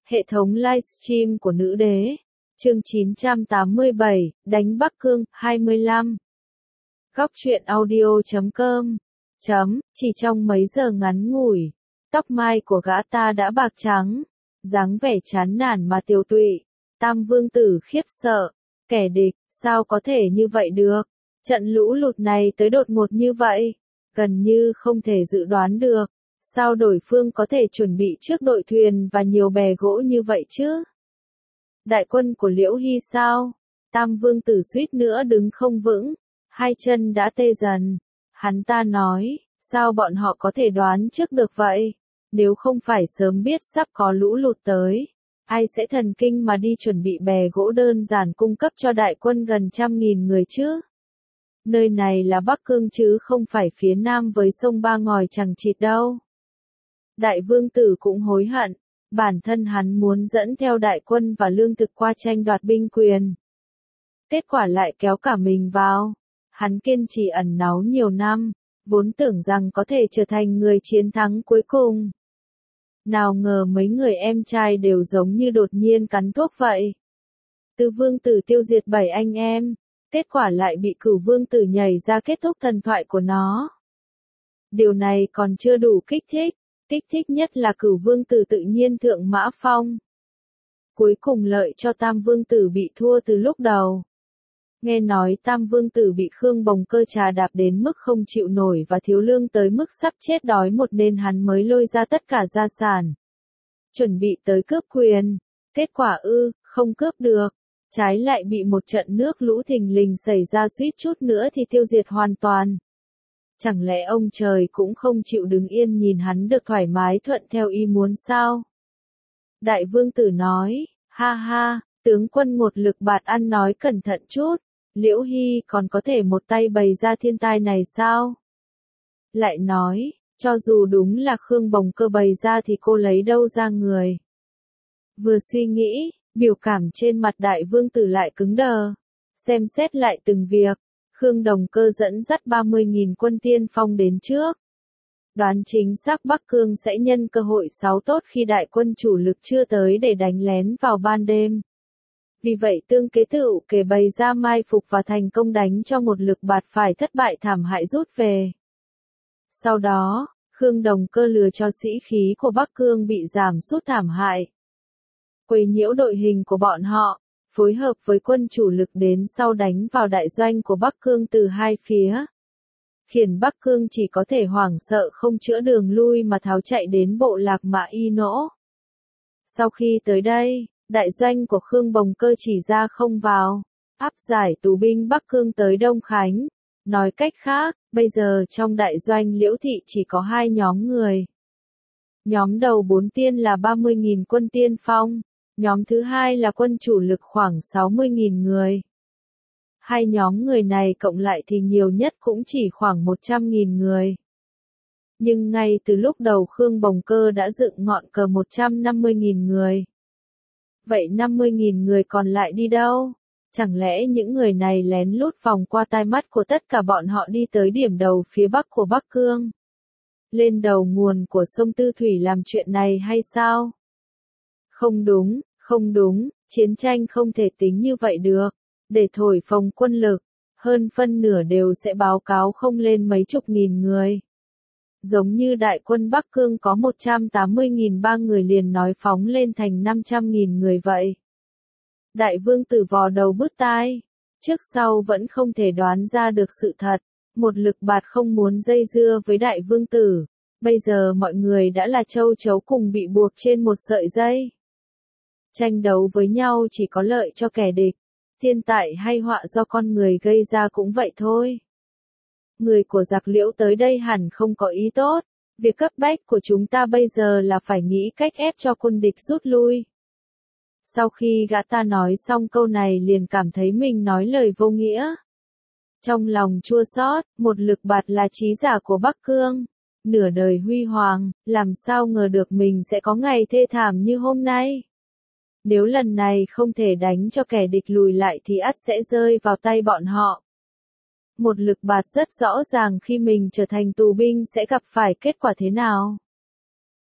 Hệ thống livestream của nữ đế. Chương 987, đánh Bắc Cương, 25. Góc truyện audio.com. Chỉ trong mấy giờ ngắn ngủi, tóc mai của gã ta đã bạc trắng, dáng vẻ chán nản mà tiều tụy. Tam vương tử khiếp sợ, kẻ địch, sao có thể như vậy được? Trận lũ lụt này tới đột ngột như vậy, gần như không thể dự đoán được. Sao đối phương có thể chuẩn bị trước đội thuyền và nhiều bè gỗ như vậy chứ? Đại quân của Liễu Hy sao? Tam vương tử suýt nữa đứng không vững, hai chân đã tê dần. Hắn ta nói, sao bọn họ có thể đoán trước được vậy? Nếu không phải sớm biết sắp có lũ lụt tới, ai sẽ thần kinh mà đi chuẩn bị bè gỗ đơn giản cung cấp cho đại quân gần 100.000 người chứ? Nơi này là Bắc Cương chứ không phải phía nam với sông Ba Ngòi chẳng chịt đâu. Đại vương tử cũng hối hận, bản thân hắn muốn dẫn theo đại quân và lương thực qua tranh đoạt binh quyền. Kết quả lại kéo cả mình vào. Hắn kiên trì ẩn náu nhiều năm, vốn tưởng rằng có thể trở thành người chiến thắng cuối cùng. Nào ngờ mấy người em trai đều giống như đột nhiên cắn thuốc vậy. Từ vương tử tiêu diệt 7 anh em, kết quả lại bị Cửu vương tử nhảy ra kết thúc thần thoại của nó. Điều này còn chưa đủ kích thích nhất là Cửu vương tử tự nhiên thượng mã phong. Cuối cùng lợi cho Tam vương tử bị thua từ lúc đầu. Nghe nói Tam vương tử bị Khương Bồng Cơ trà đạp đến mức không chịu nổi và thiếu lương tới mức sắp chết đói một nên hắn mới lôi ra tất cả gia sản. Chuẩn bị tới cướp quyền. Kết quả không cướp được. Trái lại bị một trận nước lũ thình lình xảy ra suýt chút nữa thì tiêu diệt hoàn toàn. Chẳng lẽ ông trời cũng không chịu đứng yên nhìn hắn được thoải mái thuận theo ý muốn sao? Đại vương tử nói, ha ha, tướng quân một lực bạt ăn nói cẩn thận chút, Liễu Hy còn có thể một tay bày ra thiên tai này sao? Lại nói, cho dù đúng là Khương Bồng Cơ bày ra thì cô lấy đâu ra người? Vừa suy nghĩ, biểu cảm trên mặt đại vương tử lại cứng đờ. Xem xét lại từng việc, Khương Đồng Cơ dẫn dắt 30.000 quân tiên phong đến trước. Đoán chính xác Bắc Cương sẽ nhân cơ hội xáo tốt khi đại quân chủ lực chưa tới để đánh lén vào ban đêm. Vì vậy tương kế tựu kể bày ra mai phục và thành công đánh cho một lực bạt phải thất bại thảm hại rút về. Sau đó, Khương Đồng Cơ lừa cho sĩ khí của Bắc Cương bị giảm sút thảm hại. Quấy nhiễu đội hình của bọn họ, phối hợp với quân chủ lực đến sau đánh vào đại doanh của Bắc Cương từ hai phía. Khiến Bắc Cương chỉ có thể hoảng sợ không chữa đường lui mà tháo chạy đến bộ lạc Mã Y Nỗ. Sau khi tới đây, đại doanh của Khương Bồng Cơ chỉ ra không vào, áp giải tù binh Bắc Cương tới Đông Khánh. Nói cách khác, bây giờ trong đại doanh Liễu Thị chỉ có hai nhóm người. Nhóm đầu 4 tiên là 30.000 quân tiên phong, nhóm thứ hai là quân chủ lực khoảng 60.000 người. Hai nhóm người này cộng lại thì nhiều nhất cũng chỉ khoảng 100.000 người. Nhưng ngay từ lúc đầu Khương Bồng Cơ đã dựng ngọn cờ 150.000 người. Vậy 50.000 người còn lại đi đâu? Chẳng lẽ những người này lén lút vòng qua tai mắt của tất cả bọn họ đi tới điểm đầu phía bắc của Bắc Cương? Lên đầu nguồn của sông Tư Thủy làm chuyện này hay sao? Không đúng, chiến tranh không thể tính như vậy được. Để thổi phồng quân lực, hơn phân nửa đều sẽ báo cáo không lên mấy chục nghìn người. Giống như đại quân Bắc Cương có 180.000 người liền nói phóng lên thành 500.000 người vậy. Đại vương tử vò đầu bứt tai, trước sau vẫn không thể đoán ra được sự thật. Một lực bạt không muốn dây dưa với đại vương tử. Bây giờ mọi người đã là châu chấu cùng bị buộc trên một sợi dây. Tranh đấu với nhau chỉ có lợi cho kẻ địch. Thiên tai hay họa do con người gây ra cũng vậy thôi. Người của giặc Liễu tới đây hẳn không có ý tốt. Việc cấp bách của chúng ta bây giờ là phải nghĩ cách ép cho quân địch rút lui. Sau khi gã ta nói xong câu này liền cảm thấy mình nói lời vô nghĩa. Trong lòng chua xót, một lực bạt là trí giả của Bắc Cương. Nửa đời huy hoàng, làm sao ngờ được mình sẽ có ngày thê thảm như hôm nay. Nếu lần này không thể đánh cho kẻ địch lùi lại thì ắt sẽ rơi vào tay bọn họ. Một lực bạt rất rõ ràng khi mình trở thành tù binh sẽ gặp phải kết quả thế nào.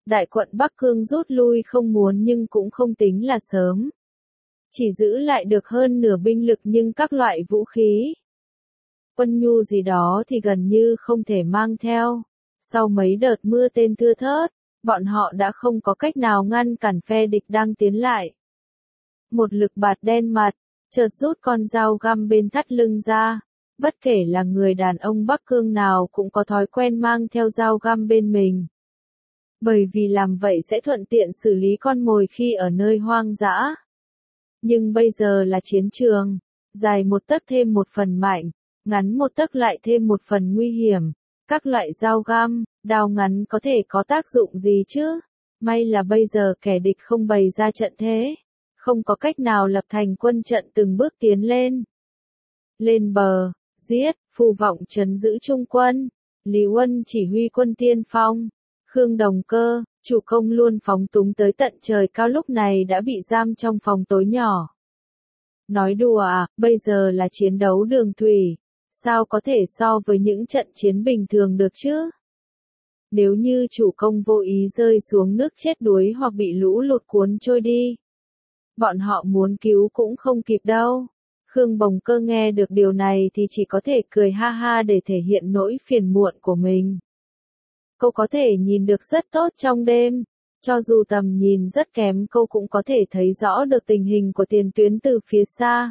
Đại quận Bắc Cương rút lui không muốn nhưng cũng không tính là sớm. Chỉ giữ lại được hơn nửa binh lực nhưng các loại vũ khí, quân nhu gì đó thì gần như không thể mang theo. Sau mấy đợt mưa tên thưa thớt, bọn họ đã không có cách nào ngăn cản phe địch đang tiến lại. Một lực bạt đen mặt, chợt rút con dao găm bên thắt lưng ra. Bất kể là người đàn ông Bắc Cương nào cũng có thói quen mang theo dao găm bên mình. Bởi vì làm vậy sẽ thuận tiện xử lý con mồi khi ở nơi hoang dã. Nhưng bây giờ là chiến trường, dài một tấc thêm một phần mạnh, ngắn một tấc lại thêm một phần nguy hiểm. Các loại dao găm, đao ngắn có thể có tác dụng gì chứ? May là bây giờ kẻ địch không bày ra trận thế, không có cách nào lập thành quân trận từng bước tiến lên. Lên bờ, giết, Phù Vọng trấn giữ trung quân, Lý Uân chỉ huy quân tiên phong, Khương Đồng Cơ, chủ công luôn phóng túng tới tận trời cao lúc này đã bị giam trong phòng tối nhỏ. Nói đùa à, bây giờ là chiến đấu đường thủy, sao có thể so với những trận chiến bình thường được chứ? Nếu như chủ công vô ý rơi xuống nước chết đuối hoặc bị lũ lụt cuốn trôi đi, bọn họ muốn cứu cũng không kịp đâu. Khương Bồng Cơ nghe được điều này thì chỉ có thể cười ha ha để thể hiện nỗi phiền muộn của mình. Cô có thể nhìn được rất tốt trong đêm, cho dù tầm nhìn rất kém cô cũng có thể thấy rõ được tình hình của tiền tuyến từ phía xa.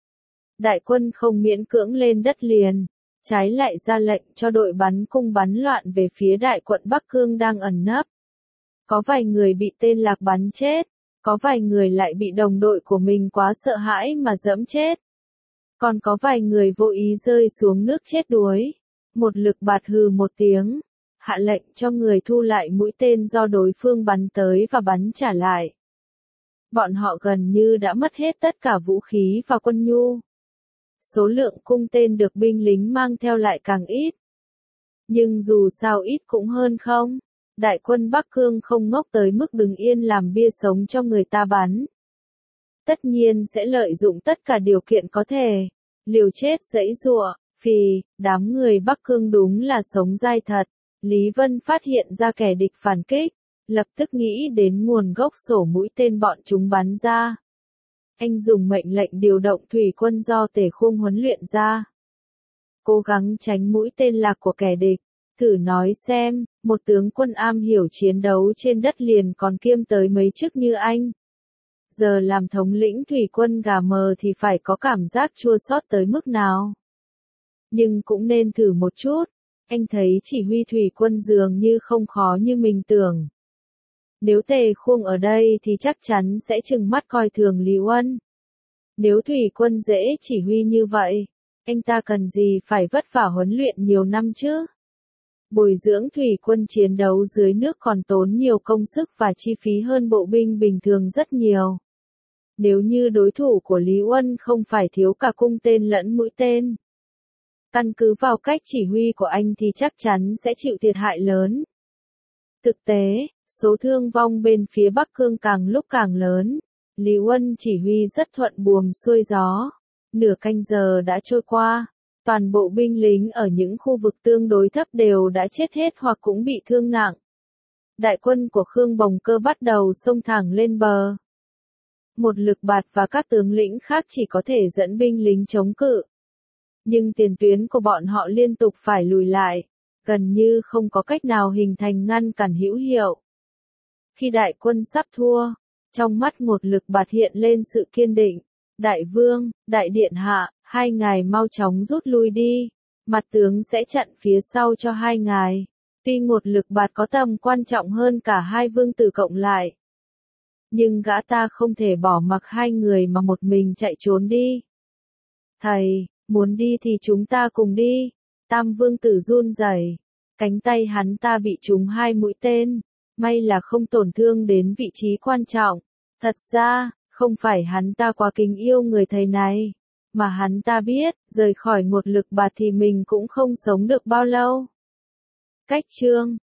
Đại quân không miễn cưỡng lên đất liền, trái lại ra lệnh cho đội bắn cung bắn loạn về phía đại quận Bắc Cương đang ẩn nấp. Có vài người bị tên lạc bắn chết, có vài người lại bị đồng đội của mình quá sợ hãi mà giẫm chết. Còn có vài người vô ý rơi xuống nước chết đuối. Một lực bạt hừ một tiếng, hạ lệnh cho người thu lại mũi tên do đối phương bắn tới và bắn trả lại. Bọn họ gần như đã mất hết tất cả vũ khí và quân nhu. Số lượng cung tên được binh lính mang theo lại càng ít. Nhưng dù sao ít cũng hơn không. Đại quân Bắc Cương không ngốc tới mức đứng yên làm bia sống cho người ta bắn. Tất nhiên sẽ lợi dụng tất cả điều kiện có thể. Liều chết giãy giụa, đám người Bắc Cương đúng là sống dai thật. Lý Vân phát hiện ra kẻ địch phản kích, lập tức nghĩ đến nguồn gốc sổ mũi tên bọn chúng bắn ra. Anh dùng mệnh lệnh điều động thủy quân do Tề Khung huấn luyện ra. Cố gắng tránh mũi tên lạc của kẻ địch. Thử nói xem, một tướng quân am hiểu chiến đấu trên đất liền còn kiêm tới mấy chức như anh. Giờ làm thống lĩnh thủy quân gà mờ thì phải có cảm giác chua xót tới mức nào. Nhưng cũng nên thử một chút. Anh thấy chỉ huy thủy quân dường như không khó như mình tưởng. Nếu Tề Khung ở đây thì chắc chắn sẽ trừng mắt coi thường Lý Uân. Nếu thủy quân dễ chỉ huy như vậy, anh ta cần gì phải vất vả huấn luyện nhiều năm chứ? Bồi dưỡng thủy quân chiến đấu dưới nước còn tốn nhiều công sức và chi phí hơn bộ binh bình thường rất nhiều. Nếu như đối thủ của Lý Uân không phải thiếu cả cung tên lẫn mũi tên, căn cứ vào cách chỉ huy của anh thì chắc chắn sẽ chịu thiệt hại lớn. Thực tế, số thương vong bên phía Bắc Cương càng lúc càng lớn. Lý Uân chỉ huy rất thuận buồm xuôi gió. Nửa canh giờ đã trôi qua. Toàn bộ binh lính ở những khu vực tương đối thấp đều đã chết hết hoặc cũng bị thương nặng. Đại quân của Khương Bồng Cơ bắt đầu xông thẳng lên bờ. Một lực bạt và các tướng lĩnh khác chỉ có thể dẫn binh lính chống cự. Nhưng tiền tuyến của bọn họ liên tục phải lùi lại, gần như không có cách nào hình thành ngăn cản hữu hiệu. Khi đại quân sắp thua, trong mắt một lực bạt hiện lên sự kiên định. Đại vương, đại điện hạ, hai ngài mau chóng rút lui đi. Mặt tướng sẽ chặn phía sau cho hai ngài. Tuy một lực bạt có tầm quan trọng hơn cả hai vương tử cộng lại, nhưng gã ta không thể bỏ mặc hai người mà một mình chạy trốn đi. Thầy, muốn đi thì chúng ta cùng đi. Tam vương tử run rẩy, cánh tay hắn ta bị trúng 2 mũi tên. May là không tổn thương đến vị trí quan trọng. Thật ra, không phải hắn ta quá kính yêu người thầy này, mà hắn ta biết, rời khỏi một lực bạt thì mình cũng không sống được bao lâu. Cách chương